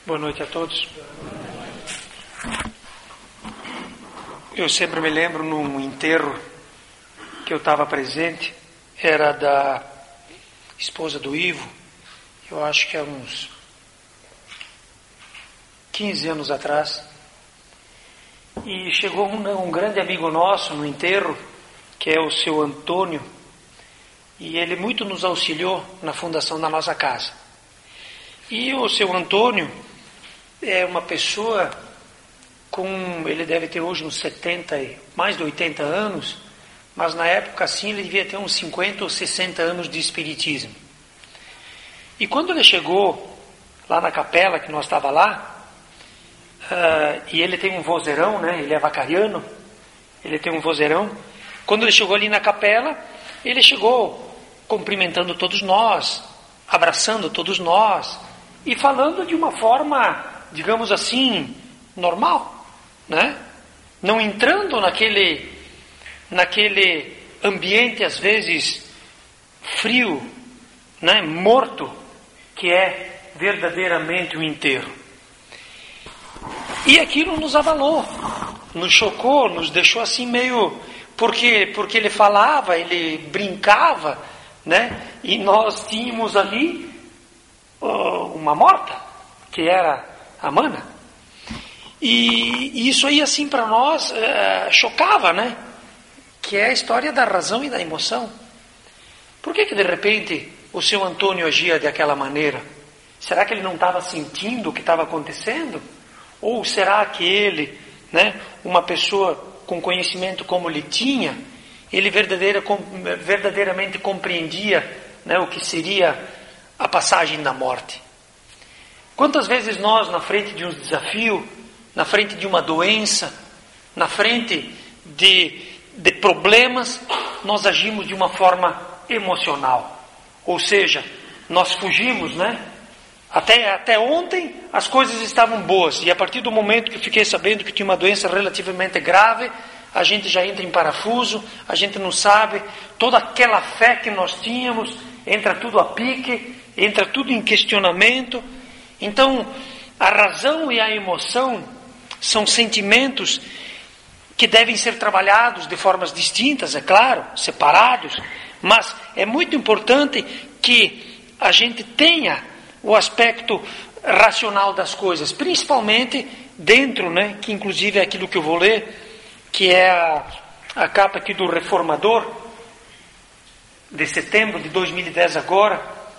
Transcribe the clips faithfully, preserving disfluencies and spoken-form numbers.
Boa noite a todos. Eu sempre me lembro num enterro que eu estava presente, era da esposa do Ivo, eu acho que há uns quinze anos atrás, e chegou um, um grande amigo nosso no enterro, que é o seu Antônio, e ele muito nos auxiliou na fundação da nossa casa. E o seu Antônio é uma pessoa com, ele deve ter hoje uns setenta, mais de oitenta anos, mas na época assim ele devia ter uns cinquenta ou sessenta anos de espiritismo. E quando ele chegou lá na capela, que nós estava lá, uh, e ele tem um vozeirão, né? Ele é vacariano, ele tem um vozeirão. Quando ele chegou ali na capela, ele chegou cumprimentando todos nós, abraçando todos nós, e falando de uma forma, digamos assim, normal, né? Não entrando naquele, naquele ambiente, às vezes, frio, né? Morto, que é verdadeiramente o enterro. E aquilo nos abalou, nos chocou, nos deixou assim meio... Porque, porque ele falava, ele brincava, né? E nós tínhamos ali uh, uma morta, que era a Mana. E, e isso aí assim para nós uh, chocava, né? Que é a história da razão e da emoção. Por que que de repente o seu Antônio agia daquela maneira? Será que ele não estava sentindo o que estava acontecendo? Ou será que ele, né, uma pessoa com conhecimento como ele tinha, ele verdadeira, verdadeiramente compreendia, né, o que seria a passagem da morte? Quantas vezes nós, na frente de um desafio, na frente de uma doença, na frente de, de problemas, nós agimos de uma forma emocional. Ou seja, nós fugimos, né? Até, até ontem as coisas estavam boas, e a partir do momento que fiquei sabendo que tinha uma doença relativamente grave, a gente já entra em parafuso, a gente não sabe, toda aquela fé que nós tínhamos, entra tudo a pique, entra tudo em questionamento. Então, a razão e a emoção são sentimentos que devem ser trabalhados de formas distintas, é claro, separados, mas é muito importante que a gente tenha o aspecto racional das coisas, principalmente dentro, né, que inclusive é aquilo que eu vou ler, que é a, a capa aqui do Reformador, de setembro de dois mil e dez agora.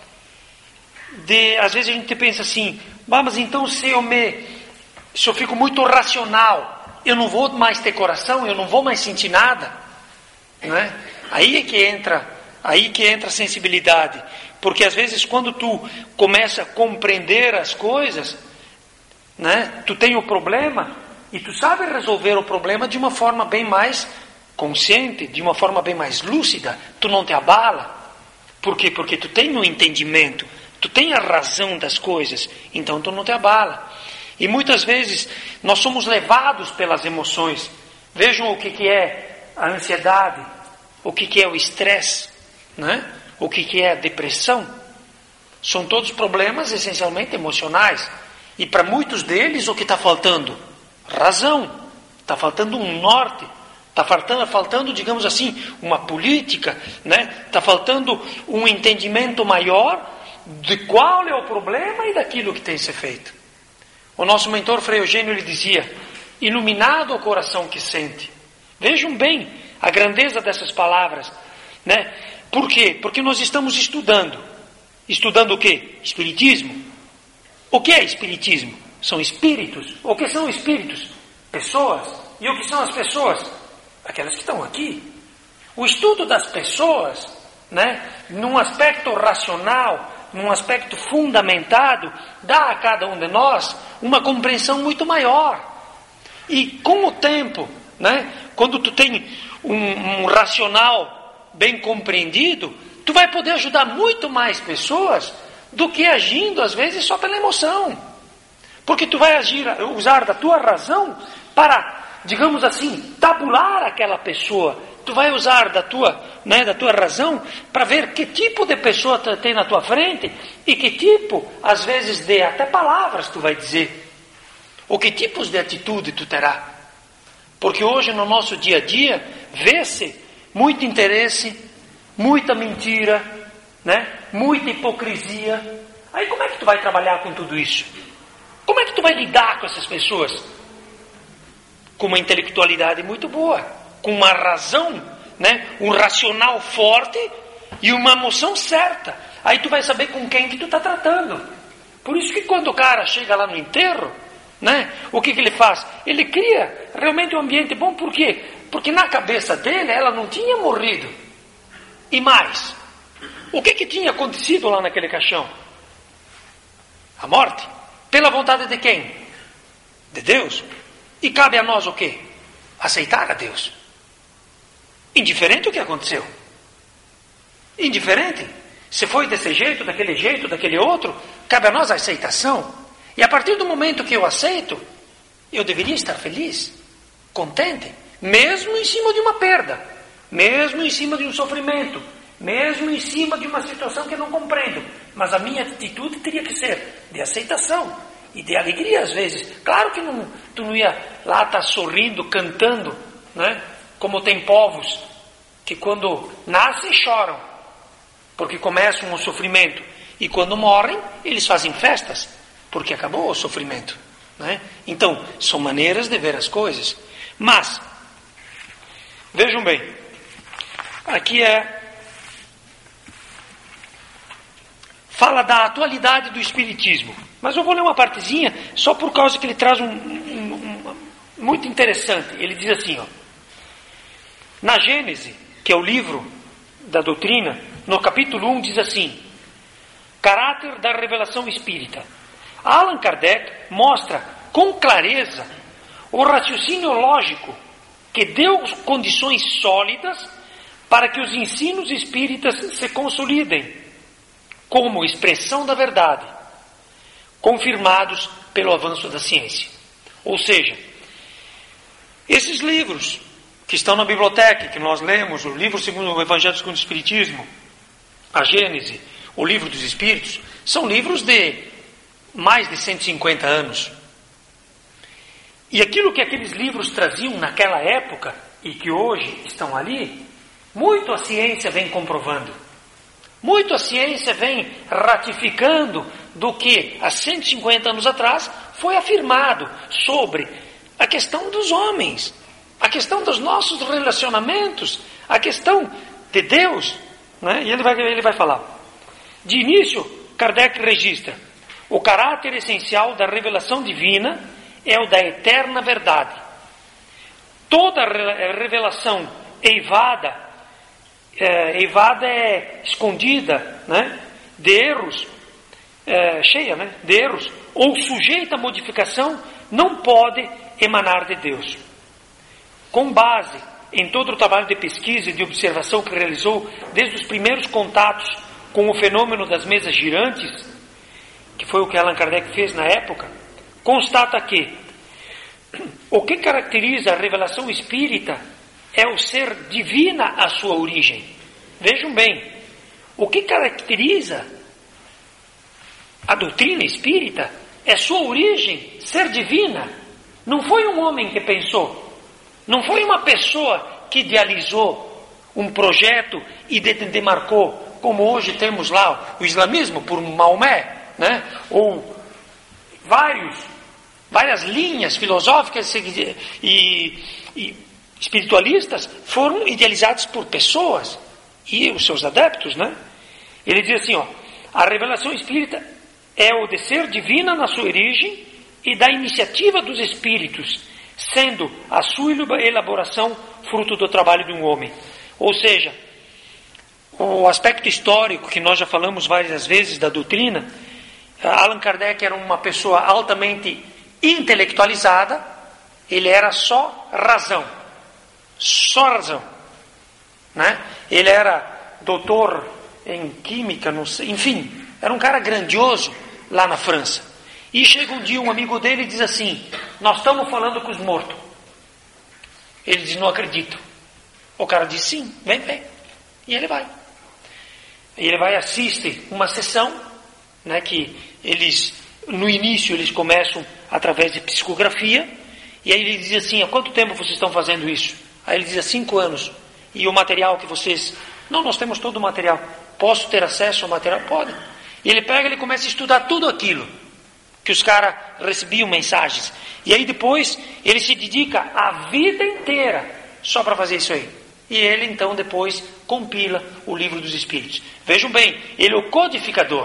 De, às vezes a gente pensa assim, ah, mas então se eu, me, se eu fico muito racional, eu não vou mais ter coração, eu não vou mais sentir nada, não é? Aí é que entra, aí que entra a sensibilidade. Porque às vezes quando tu começa a compreender as coisas, né, tu tem o problema e tu sabe resolver o problema de uma forma bem mais consciente, de uma forma bem mais lúcida, tu não te abala. Por quê? Porque tu tem o entendimento, tu tem a razão das coisas, então tu não te abala. E muitas vezes nós somos levados pelas emoções. Vejam o que, que é a ansiedade, o que, que é o estresse, né? O que, que é a depressão. São todos problemas essencialmente emocionais. E para muitos deles o que está faltando? Razão. Está faltando um norte. Está faltando, faltando, digamos assim, uma política, né? Está faltando um entendimento maior de qual é o problema e daquilo que tem que ser feito. O nosso mentor Frei Eugênio lhe dizia: iluminado o coração que sente. Vejam bem a grandeza dessas palavras, né? Por quê? Porque nós estamos estudando. Estudando o quê? Espiritismo. O que é espiritismo? São espíritos. O que são espíritos? Pessoas. E o que são as pessoas? Aquelas que estão aqui. O estudo das pessoas, né, num aspecto racional, num aspecto fundamentado, dá a cada um de nós uma compreensão muito maior. E com o tempo, né, quando tu tem um, um racional bem compreendido, tu vai poder ajudar muito mais pessoas do que agindo, às vezes, só pela emoção. Porque tu vai agir, usar da tua razão para digamos assim, tabular aquela pessoa. Tu vai usar da tua, né, da tua razão para ver que tipo de pessoa tu tem na tua frente e que tipo, às vezes, de até palavras tu vai dizer. Ou que tipos de atitude tu terá. Porque hoje no nosso dia a dia vê-se muito interesse, muita mentira, né, muita hipocrisia. Aí como é que tu vai trabalhar com tudo isso? Como é que tu vai lidar com essas pessoas? Com uma intelectualidade muito boa, com uma razão, né, um racional forte e uma emoção certa. Aí tu vai saber com quem que tu está tratando. Por isso que quando o cara chega lá no enterro, né, o que, que ele faz? Ele cria realmente um ambiente bom. Por quê? Porque na cabeça dele ela não tinha morrido. E mais, o que, que tinha acontecido lá naquele caixão? A morte. Pela vontade de quem? De Deus. E cabe a nós o quê? Aceitar a Deus. Indiferente o que aconteceu. Indiferente. Se foi desse jeito, daquele jeito, daquele outro, cabe a nós a aceitação. E a partir do momento que eu aceito, eu deveria estar feliz, contente, mesmo em cima de uma perda, mesmo em cima de um sofrimento, mesmo em cima de uma situação que eu não compreendo. Mas a minha atitude teria que ser de aceitação e de alegria às vezes. Claro que não, tu não ia lá estar sorrindo, cantando, né? Como tem povos que quando nascem choram, porque começam o sofrimento. E quando morrem, eles fazem festas, porque acabou o sofrimento, né? Então, são maneiras de ver as coisas. Mas, vejam bem, aqui é... fala da atualidade do Espiritismo. Mas eu vou ler uma partezinha, só por causa que ele traz um, um, um muito interessante. Ele diz assim, ó, na Gênese, que é o livro da doutrina, no capítulo um diz assim, caráter da revelação espírita. Allan Kardec mostra com clareza o raciocínio lógico que deu condições sólidas para que os ensinos espíritas se consolidem como expressão da verdade, confirmados pelo avanço da ciência. Ou seja, esses livros que estão na biblioteca, que nós lemos, o livro segundo o Evangelho segundo o Espiritismo, a Gênese, o livro dos Espíritos, são livros de mais de cento e cinquenta anos. E aquilo que aqueles livros traziam naquela época, e que hoje estão ali, muito a ciência vem comprovando. Muito a ciência vem ratificando do que há cento e cinquenta anos atrás foi afirmado sobre a questão dos homens, a questão dos nossos relacionamentos, a questão de Deus, né? E ele vai, ele vai falar. De início, Kardec registra: o caráter essencial da revelação divina é o da eterna verdade. Toda revelação eivada, é, eivada é escondida, né, de erros, é, cheia, né, de erros, ou sujeita a modificação, não pode emanar de Deus. Com base em todo o trabalho de pesquisa e de observação que realizou desde os primeiros contatos com o fenômeno das mesas girantes, que foi o que Allan Kardec fez na época, constata que o que caracteriza a revelação espírita é o ser divina a sua origem. Vejam bem, o que caracteriza a doutrina espírita é sua origem, ser divina. Não foi um homem que pensou, não foi uma pessoa que idealizou um projeto e demarcou, como hoje temos lá o islamismo por Maomé, né? Ou vários, várias linhas filosóficas e, e, e espiritualistas foram idealizadas por pessoas e os seus adeptos, né? Ele diz assim, ó, a revelação espírita é o de ser divina na sua origem e da iniciativa dos espíritos, sendo a sua elaboração fruto do trabalho de um homem. Ou seja, o aspecto histórico que nós já falamos várias vezes da doutrina, Allan Kardec era uma pessoa altamente intelectualizada, ele era só razão, só razão, né? Ele era doutor em química, não sei, enfim, era um cara grandioso lá na França. E chega um dia um amigo dele e diz assim, nós estamos falando com os mortos. Ele diz, não acredito. O cara diz, sim, vem, vem. E ele vai. E ele vai, assiste uma sessão, né, que eles, no início, eles começam através de psicografia, e aí ele diz assim, há quanto tempo vocês estão fazendo isso? Aí ele diz, há cinco anos. E o material que vocês... Não, nós temos todo o material. Posso ter acesso ao material? Pode. E ele pega, ele começa a estudar tudo aquilo que os caras recebiam mensagens. E aí depois, ele se dedica a vida inteira só para fazer isso aí. E ele então depois compila o livro dos Espíritos. Vejam bem, ele é o codificador.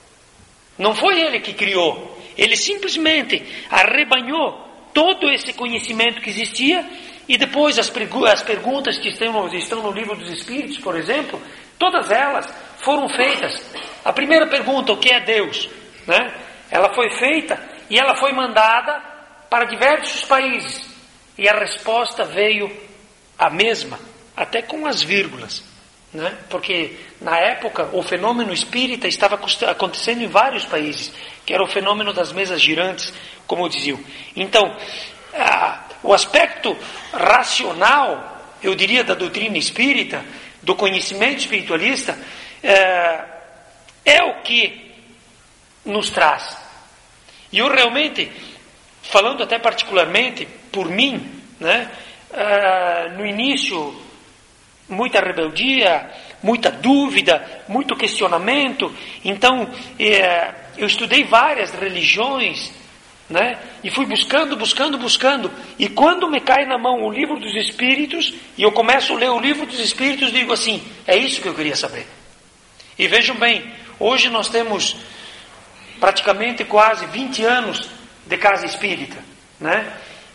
Não foi ele que criou. Ele simplesmente arrebanhou todo esse conhecimento que existia, e depois as, pergu- as perguntas que estão, estão no livro dos Espíritos, por exemplo, todas elas foram feitas. A primeira pergunta, o que é Deus? Né? Ela foi feita e ela foi mandada para diversos países. E a resposta veio a mesma, até com as vírgulas. Né? Porque na época o fenômeno espírita estava acontecendo em vários países, que era o fenômeno das mesas girantes, como diziam. Então, ah, o aspecto racional, eu diria, da doutrina espírita, do conhecimento espiritualista, é, é o que nos traz. E eu realmente, falando até particularmente por mim, né, ah, no início, muita rebeldia, muita dúvida, muito questionamento. Então, é, eu estudei várias religiões, né? E fui buscando, buscando, buscando. E quando me cai na mão o livro dos Espíritos, e eu começo a ler o livro dos Espíritos, digo assim, é isso que eu queria saber. E vejam bem, hoje nós temos praticamente quase vinte anos de casa espírita, né?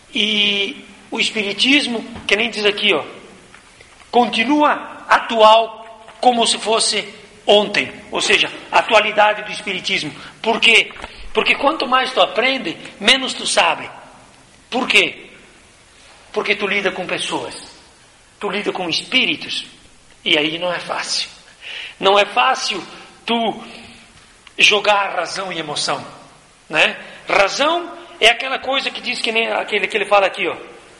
E o Espiritismo, que nem diz aqui, ó, continua atual como se fosse ontem, ou seja, a atualidade do Espiritismo. Por quê? Porque quanto mais tu aprende, menos tu sabe. Por quê? Porque tu lida com pessoas, tu lida com espíritos, e aí não é fácil. Não é fácil tu jogar razão e emoção, né? Razão é aquela coisa que diz que nem aquele que ele fala aqui, ó.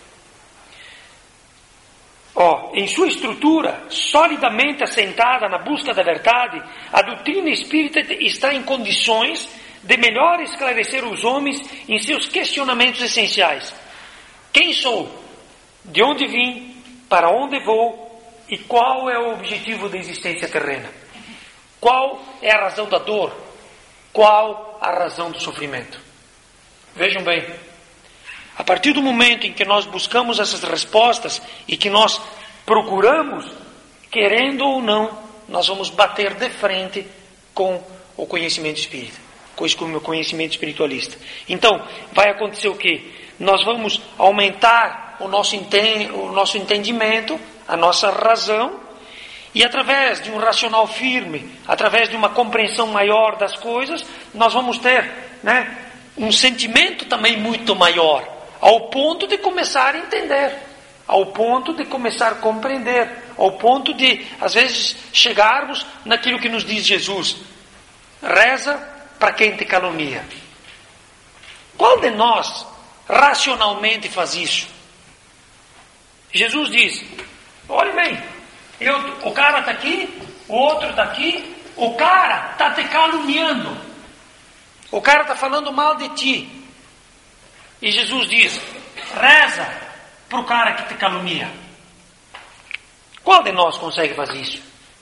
Ó, em sua estrutura solidamente assentada na busca da verdade, a doutrina espírita está em condições de melhor esclarecer os homens em seus questionamentos essenciais. Quem sou? De onde vim? Para onde vou? E qual é o objetivo da existência terrena? Qual é a razão da dor? Qual a razão do sofrimento? Vejam bem, a partir do momento em que nós buscamos essas respostas e que nós procuramos, querendo ou não, nós vamos bater de frente com o conhecimento espírita, com o conhecimento espiritualista. Então, vai acontecer o quê? Nós vamos aumentar o nosso, enten- o nosso entendimento, a nossa razão, e através de um racional firme, através de uma compreensão maior das coisas, nós vamos ter, né, um sentimento também muito maior, ao ponto de começar a entender, ao ponto de começar a compreender, ao ponto de, às vezes, chegarmos naquilo que nos diz Jesus: reza para quem te calunia. Qual de nós racionalmente faz isso? Jesus diz: olhe bem, eu, o cara está aqui, o outro está aqui, o cara está te caluniando, o cara está falando mal de ti. E Jesus diz: reza para o cara que te calunia. Qual de nós consegue fazer isso?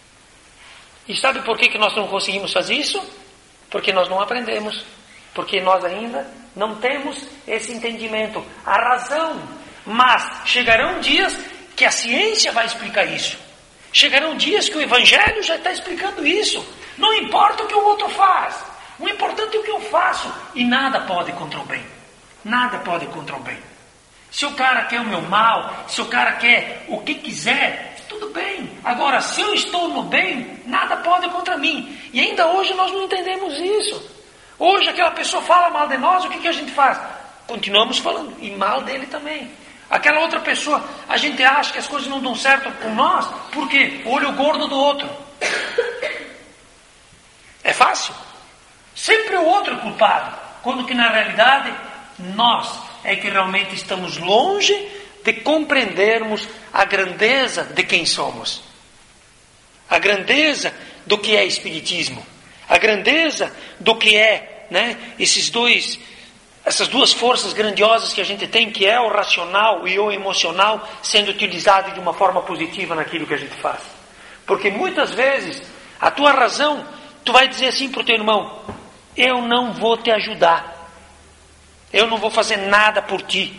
E sabe por que, que nós não conseguimos fazer isso? Porque nós não aprendemos. Porque nós ainda não temos esse entendimento, a razão. Mas chegarão dias que a ciência vai explicar isso. Chegarão dias que o Evangelho já está explicando isso. Não importa o que o outro faz, o importante é o que eu faço. E nada pode contra o bem. Nada pode contra o bem. Se o cara quer o meu mal, se o cara quer o que quiser, tudo bem. Agora, se eu estou no bem, nada pode contra mim. E ainda hoje nós não entendemos isso. Hoje aquela pessoa fala mal de nós, o que, que a gente faz? Continuamos falando, e mal dele também. Aquela outra pessoa, a gente acha que as coisas não dão certo com nós, por quê? Olho gordo do outro. É fácil. Sempre o outro é culpado, quando que na realidade nós é que realmente estamos longe de compreendermos a grandeza de quem somos, a grandeza do que é espiritismo, a grandeza do que é, né, esses dois, essas duas forças grandiosas que a gente tem, que é o racional e o emocional, sendo utilizado de uma forma positiva naquilo que a gente faz. Porque muitas vezes a tua razão, tu vai dizer assim para o teu irmão: eu não vou te ajudar, eu não vou fazer nada por ti.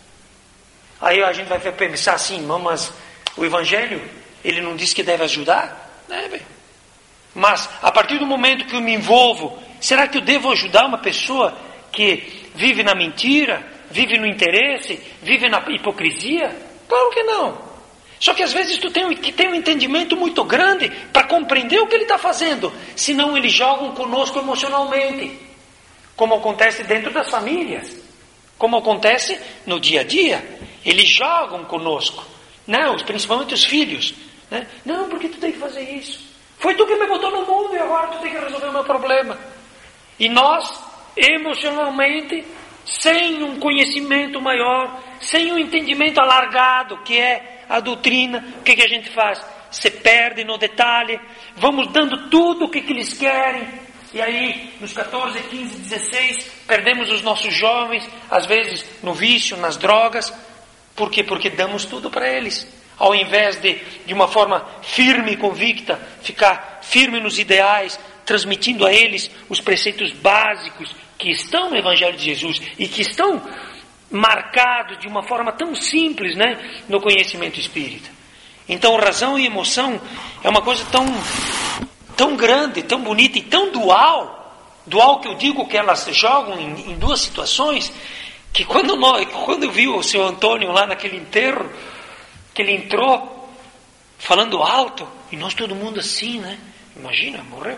Aí a gente vai pensar assim: mas o Evangelho, ele não diz que deve ajudar? Deve. Mas a partir do momento que eu me envolvo, será que eu devo ajudar uma pessoa que vive na mentira, vive no interesse, vive na hipocrisia? Claro que não. Só que às vezes tu tem que ter um entendimento muito grande para compreender o que ele está fazendo. Senão eles jogam conosco emocionalmente, como acontece dentro das famílias, como acontece no dia a dia. Eles jogam conosco, não, principalmente os filhos, né? Não, porque tu tem que fazer isso. Foi tu que me botou no mundo e agora tu tem que resolver o meu problema. E nós, emocionalmente, sem um conhecimento maior, sem um entendimento alargado, que é a doutrina, o que, que a gente faz? Se perde no detalhe, vamos dando tudo o que, que eles querem, e aí, nos catorze, quinze, dezesseis, perdemos os nossos jovens, às vezes no vício, nas drogas. Por quê? Porque damos tudo para eles. Ao invés de, de uma forma firme e convicta, ficar firme nos ideais, transmitindo a eles os preceitos básicos que estão no Evangelho de Jesus e que estão marcados de uma forma tão simples, né, no conhecimento espírita. Então, razão e emoção é uma coisa tão, tão grande, tão bonita e tão dual, dual que eu digo que elas jogam em, em duas situações, que quando, nós, quando eu vi o seu Antônio lá naquele enterro, que ele entrou falando alto, e nós todo mundo assim, né? Imagina, morreu.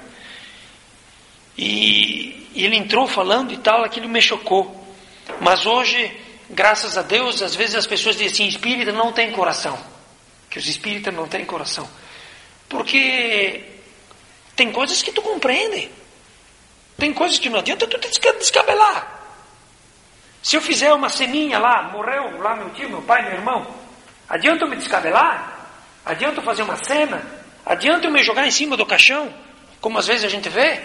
E, e ele entrou falando e tal, aquilo me chocou. Mas hoje, graças a Deus, às vezes as pessoas dizem assim: espírita não tem coração. Que os espíritas não têm coração. Porque tem coisas que tu compreende. Tem coisas que não adianta tu te descabelar. Se eu fizer uma ceninha lá, morreu lá meu tio, meu pai, meu irmão, adianta eu me descabelar? Adianta eu fazer uma cena? Adianta eu me jogar em cima do caixão? Como às vezes a gente vê?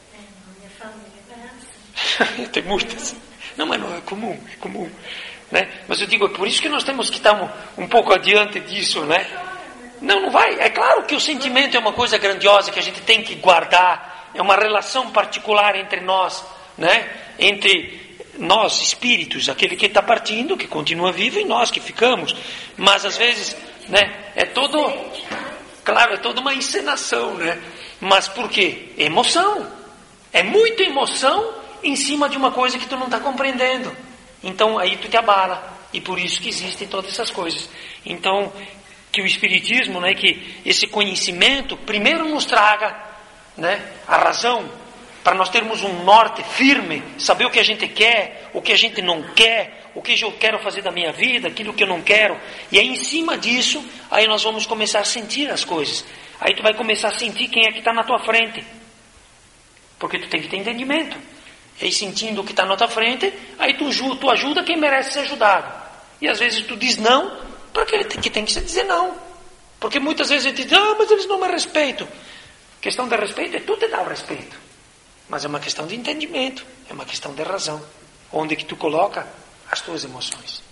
Tem muitas. Não, mas não é comum, é comum. Né? Mas eu digo, é por isso que nós temos que estar um, um pouco adiante disso, né? Não, não vai. É claro que o sentimento é uma coisa grandiosa que a gente tem que guardar. É uma relação particular entre nós, né? Entre nós, espíritos, aquele que está partindo, que continua vivo, e nós que ficamos. Mas às vezes, né, é todo, claro, é toda uma encenação, né? Mas por quê? Emoção. É muita emoção em cima de uma coisa que tu não está compreendendo. Então aí tu te abala. E por isso que existem todas essas coisas. Então, que o Espiritismo, né, que esse conhecimento primeiro nos traga, né, a razão, para nós termos um norte firme, saber o que a gente quer, o que a gente não quer, o que eu quero fazer da minha vida, aquilo que eu não quero. E aí em cima disso, aí nós vamos começar a sentir as coisas. Aí tu vai começar a sentir quem é que está na tua frente. Porque tu tem que ter entendimento. E aí sentindo o que está na tua frente, aí tu, tu ajuda quem merece ser ajudado. E às vezes tu diz não, para aquele que tem que se dizer não. Porque muitas vezes a gente diz: ah, mas eles não me respeitam. Questão de respeito é tu te dar o respeito. Mas é uma questão de entendimento, é uma questão de razão. Onde que tu coloca as tuas emoções.